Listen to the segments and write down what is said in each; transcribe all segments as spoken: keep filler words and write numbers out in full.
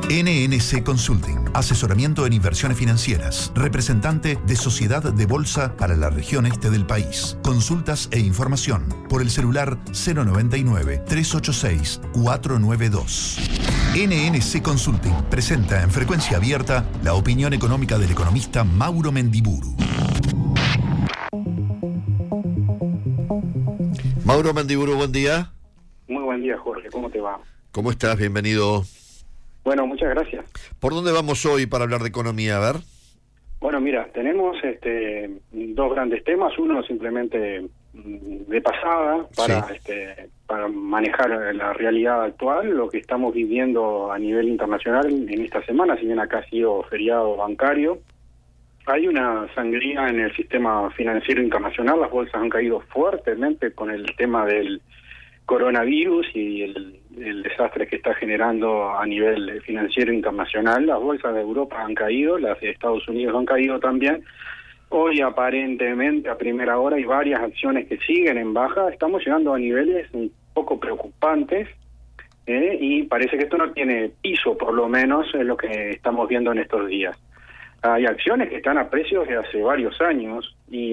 N N C Consulting, asesoramiento en inversiones financieras, representante de Sociedad de Bolsa para la región este del país. Consultas e información por el celular cero noventa y nueve, trescientos ochenta y seis, cuatrocientos noventa y dos. N N C Consulting presenta en frecuencia abierta la opinión económica del economista Mauro Mendiburu. Mauro Mendiburu, buen día. Muy buen día, Jorge. ¿Cómo te va? ¿Cómo estás? Bienvenido. Bueno, muchas gracias. ¿Por dónde vamos hoy para hablar de economía? A ver. Bueno, mira, tenemos este, dos grandes temas. Uno simplemente de pasada para, sí. este, para manejar la realidad actual, lo que estamos viviendo a nivel internacional en esta semana, si bien acá ha sido feriado bancario. Hay una sangría en el sistema financiero internacional, las bolsas han caído fuertemente con el tema del coronavirus y el, el desastre que está generando a nivel financiero internacional. Las bolsas de Europa han caído, las de Estados Unidos han caído también. Hoy aparentemente a primera hora hay varias acciones que siguen en baja. Estamos llegando a niveles un poco preocupantes ¿eh? y parece que esto no tiene piso, por lo menos es lo que estamos viendo en estos días. Hay acciones que están a precios de hace varios años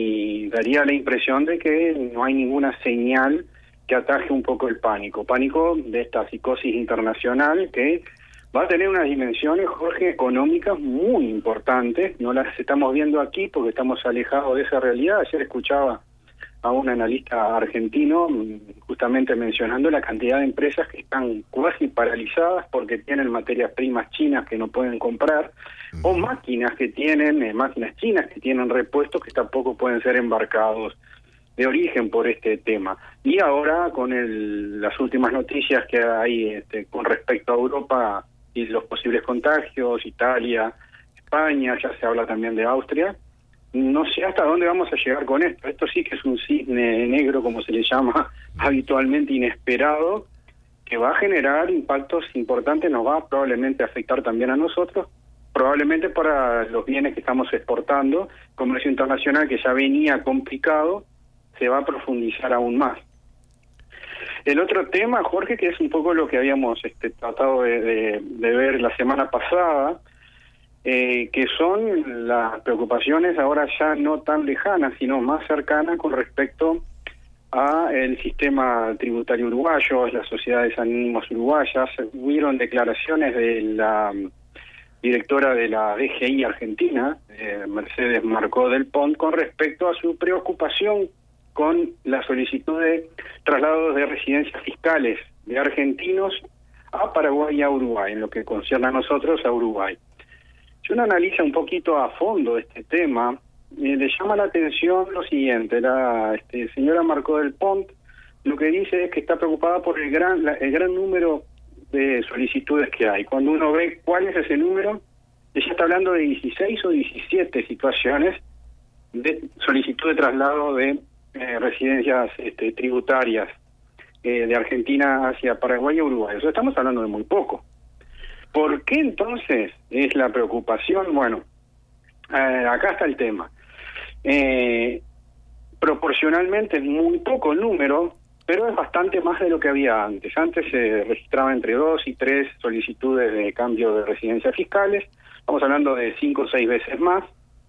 y daría la impresión de que no hay ninguna señal que ataje un poco el pánico. Pánico de esta psicosis internacional que va a tener unas dimensiones, Jorge, económicas muy importantes. No las estamos viendo aquí porque estamos alejados de esa realidad. Ayer escuchaba a un analista argentino justamente mencionando la cantidad de empresas que están casi paralizadas porque tienen materias primas chinas que no pueden comprar, uh-huh. o máquinas que tienen, eh, máquinas chinas que tienen repuestos que tampoco pueden ser embarcados de origen por este tema. Y ahora con el, las últimas noticias que hay este, con respecto a Europa y los posibles contagios, Italia, España, ya se habla también de Austria, no sé hasta dónde vamos a llegar con esto. Esto sí que es un cisne negro, como se le llama habitualmente, inesperado, que va a generar impactos importantes, nos va a probablemente afectar también a nosotros, probablemente para los bienes que estamos exportando, comercio internacional que ya venía complicado, se va a profundizar aún más. El otro tema, Jorge, que es un poco lo que habíamos este, tratado de, de, de ver la semana pasada, eh, que son las preocupaciones ahora ya no tan lejanas, sino más cercanas con respecto a el sistema tributario uruguayo, las sociedades anónimas uruguayas. Hubieron declaraciones de la directora de la D G I Argentina, eh, Mercedes Marcó del Pont, con respecto a su preocupación con la solicitud de traslados de residencias fiscales de argentinos a Paraguay y a Uruguay, en lo que concierne a nosotros a Uruguay. Si uno analiza un poquito a fondo este tema, eh, le llama la atención lo siguiente. La este, señora Marcó del Pont lo que dice es que está preocupada por el gran, la, el gran número de solicitudes que hay. Cuando uno ve cuál es ese número, ella está hablando de dieciséis o diecisiete situaciones de solicitud de traslado de Eh, residencias este, tributarias eh, de Argentina hacia Paraguay y Uruguay. O sea, estamos hablando de muy poco. ¿Por qué entonces es la preocupación? Bueno, eh, acá está el tema. Eh, proporcionalmente es muy poco el número, pero es bastante más de lo que había antes. Antes se registraba entre dos y tres solicitudes de cambio de residencias fiscales. Estamos hablando de cinco o seis veces más.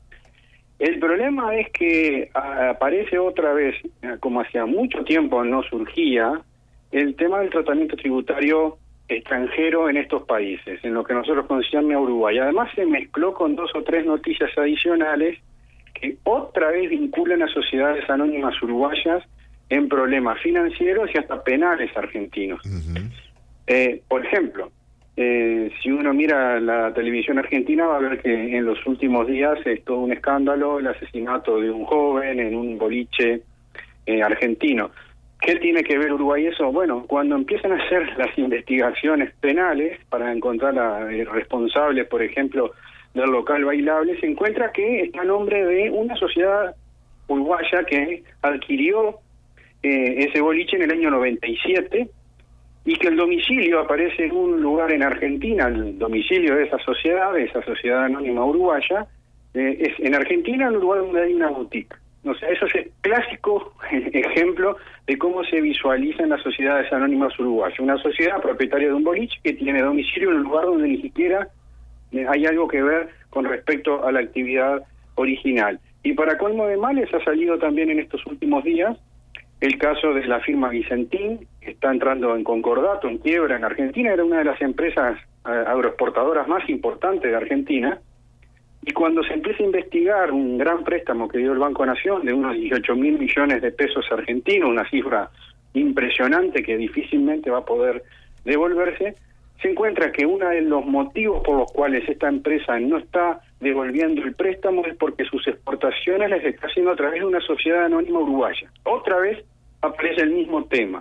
El problema es que aparece otra vez, como hacía mucho tiempo no surgía, el tema del tratamiento tributario extranjero en estos países, en lo que nosotros concierne a Uruguay. Además se mezcló con dos o tres noticias adicionales que otra vez vinculan a sociedades anónimas uruguayas en problemas financieros y hasta penales argentinos. Uh-huh. Eh, por ejemplo, Eh, si uno mira la televisión argentina va a ver que en los últimos días es todo un escándalo el asesinato de un joven en un boliche eh, argentino. ¿Qué tiene que ver Uruguay eso? Bueno, cuando empiezan a hacer las investigaciones penales para encontrar a eh, responsables, por ejemplo, del local bailable, se encuentra que está a nombre de una sociedad uruguaya que adquirió eh, ese boliche en el año noventa y siete, y que el domicilio aparece en un lugar en Argentina, el domicilio de esa sociedad, de esa sociedad anónima uruguaya, eh, es en Argentina, en un lugar donde hay una boutique. O sea, eso es el clásico ejemplo de cómo se visualiza en las sociedades anónimas uruguayas. Una sociedad propietaria de un boliche que tiene domicilio en un lugar donde ni siquiera hay algo que ver con respecto a la actividad original. Y para colmo de males ha salido también en estos últimos días el caso de la firma Vicentín, que está entrando en concordato, en quiebra en Argentina. Era una de las empresas agroexportadoras más importantes de Argentina. Y cuando se empieza a investigar un gran préstamo que dio el Banco Nación de unos dieciocho mil millones de pesos argentinos, una cifra impresionante que difícilmente va a poder devolverse, se encuentra que uno de los motivos por los cuales esta empresa no está devolviendo el préstamo es porque sus exportaciones las está haciendo a través de una sociedad anónima uruguaya. Otra vez aparece el mismo tema.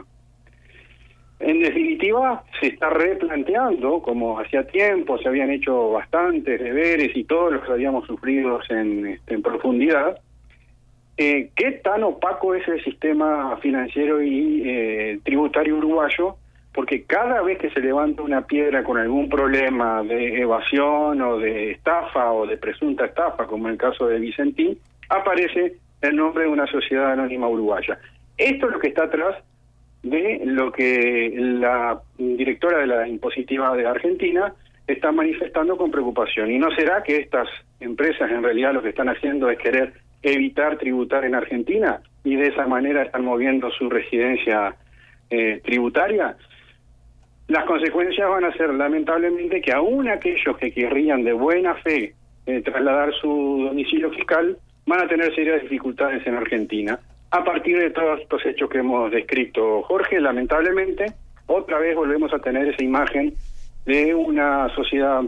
En definitiva, se está replanteando, como hacía tiempo se habían hecho bastantes deberes y todos los que habíamos sufrido en, en profundidad, eh, qué tan opaco es el sistema financiero y eh, tributario uruguayo, porque cada vez que se levanta una piedra con algún problema de evasión o de estafa o de presunta estafa, como en el caso de Vicentín, aparece el nombre de una sociedad anónima uruguaya. Esto es lo que está atrás de lo que la directora de la impositiva de Argentina está manifestando con preocupación. ¿Y no será que estas empresas en realidad lo que están haciendo es querer evitar tributar en Argentina y de esa manera están moviendo su residencia eh, tributaria? Las consecuencias van a ser lamentablemente que aún aquellos que querrían de buena fe eh, trasladar su domicilio fiscal van a tener serias dificultades en Argentina. A partir de todos estos hechos que hemos descrito, Jorge, lamentablemente, otra vez volvemos a tener esa imagen de una sociedad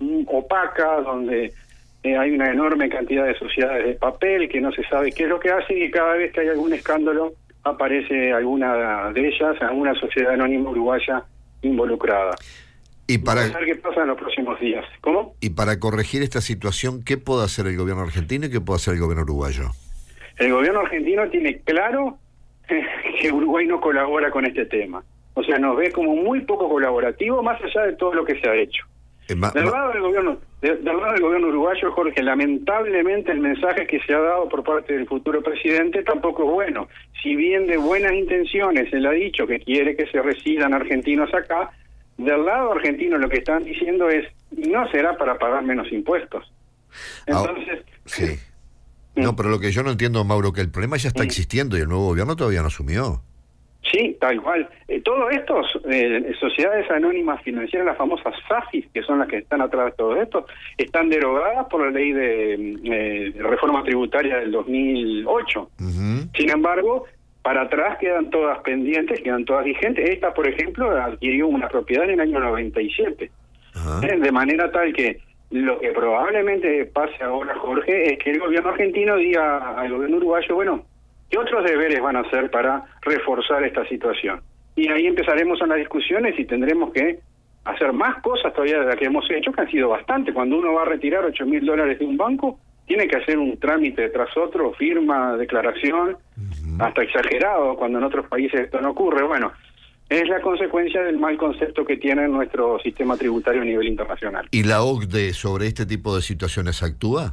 opaca, donde eh, hay una enorme cantidad de sociedades de papel, que no se sabe qué es lo que hacen, y cada vez que hay algún escándalo aparece alguna de ellas, alguna sociedad anónima uruguaya involucrada. Y para Vamos a ver qué pasa en los próximos días. ¿Cómo? Y para corregir esta situación, ¿qué puede hacer el gobierno argentino y qué puede hacer el gobierno uruguayo? El gobierno argentino tiene claro eh, que Uruguay no colabora con este tema. O sea, nos ve como muy poco colaborativo, más allá de todo lo que se ha hecho. Eh, ma, del, ma... lado del, gobierno, de, del lado del gobierno uruguayo, Jorge, lamentablemente el mensaje que se ha dado por parte del futuro presidente tampoco es bueno. Si bien de buenas intenciones él ha dicho que quiere que se residan argentinos acá, del lado argentino lo que están diciendo es, no será para pagar menos impuestos. Entonces... Ah, sí. No, pero lo que yo no entiendo, Mauro, que el problema ya está existiendo y el nuevo gobierno todavía no asumió. Sí, tal cual. Eh, todo esto, eh, sociedades anónimas financieras, las famosas S A F I, que son las que están atrás de todo esto, están derogadas por la ley de, eh, de reforma tributaria del dos mil ocho. Uh-huh. Sin embargo, para atrás quedan todas pendientes, quedan todas vigentes. Esta, por ejemplo, adquirió una propiedad en el año noventa y siete. Uh-huh. Eh, de manera tal que lo que probablemente pase ahora, Jorge, es que el gobierno argentino diga al gobierno uruguayo, bueno, ¿qué otros deberes van a hacer para reforzar esta situación? Y ahí empezaremos en las discusiones y tendremos que hacer más cosas todavía de las que hemos hecho, que han sido bastante. Cuando uno va a retirar ocho mil dólares de un banco, tiene que hacer un trámite tras otro, firma, declaración, uh-huh. hasta exagerado, cuando en otros países esto no ocurre. Bueno, es la consecuencia del mal concepto que tiene nuestro sistema tributario a nivel internacional. ¿Y la O C D E sobre este tipo de situaciones actúa?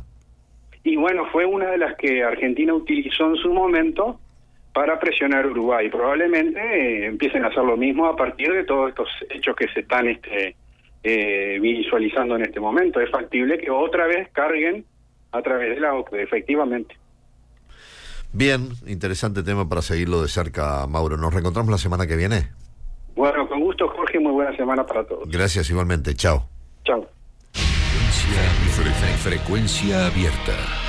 Y bueno, fue una de las que Argentina utilizó en su momento para presionar a Uruguay. Probablemente eh, empiecen a hacer lo mismo a partir de todos estos hechos que se están este, eh, visualizando en este momento. Es factible que otra vez carguen a través de la O C D E, efectivamente. Bien, interesante tema para seguirlo de cerca, Mauro. ¿Nos reencontramos la semana que viene? Bueno, con gusto, Jorge, muy buena semana para todos. Gracias, igualmente. Chao. Chao. Frecuencia, frecuencia abierta.